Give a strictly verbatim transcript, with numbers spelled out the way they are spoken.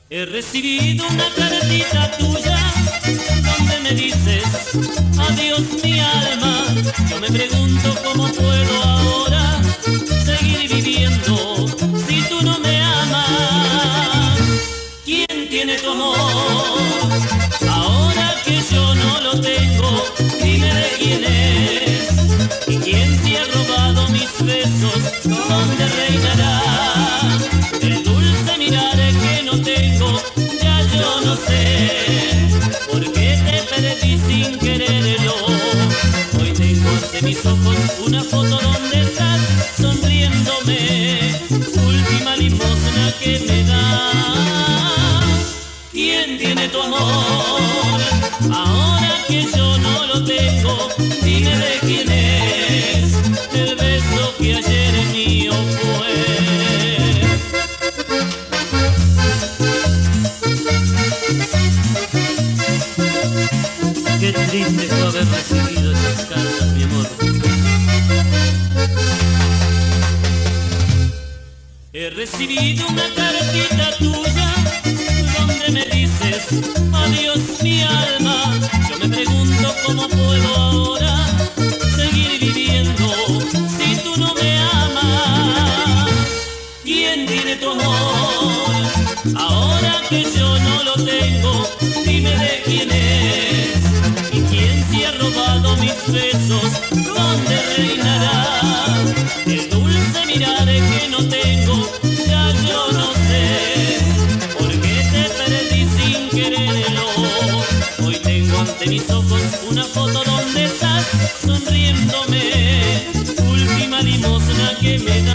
He recibido una cartita tuya donde me dices adiós mi alma. Yo me pregunto cómo puedo ahora seguir viviendo si tú no me amas. ¿Quién tiene tu amor? Ahora que yo no lo tengo, dime de quién es. ¿Y quién se ha robado mis besos? ¿Dónde reinará el dulce mirar que no tengo? Ya yo no sé por qué te perdí sin quererlo. Hoy tengo ante mis ojos una foto donde estás sonriéndome, última limosna que me das. ¿Quién tiene tu amor? Ahora que yo no lo tengo, dime de quién es el beso que ayer mío fue. Qué triste fue haber recibido esas cartas, mi amor. He recibido una cartita tuya donde me dices adiós mi alma. Yo me pregunto cómo puedo ahora seguir viviendo si tú no me amas. ¿Quién tiene tu amor? Ahora que yo no lo tengo, dime de quién es. ¿Y quién se ha robado mis besos? ¿Dónde reinará el dulce mirar que no tengo? Ya yo no sé por qué te perdí sin quererlo. Hoy tengo ante mis ojos una foto donde estás sonriéndome, última limosna que me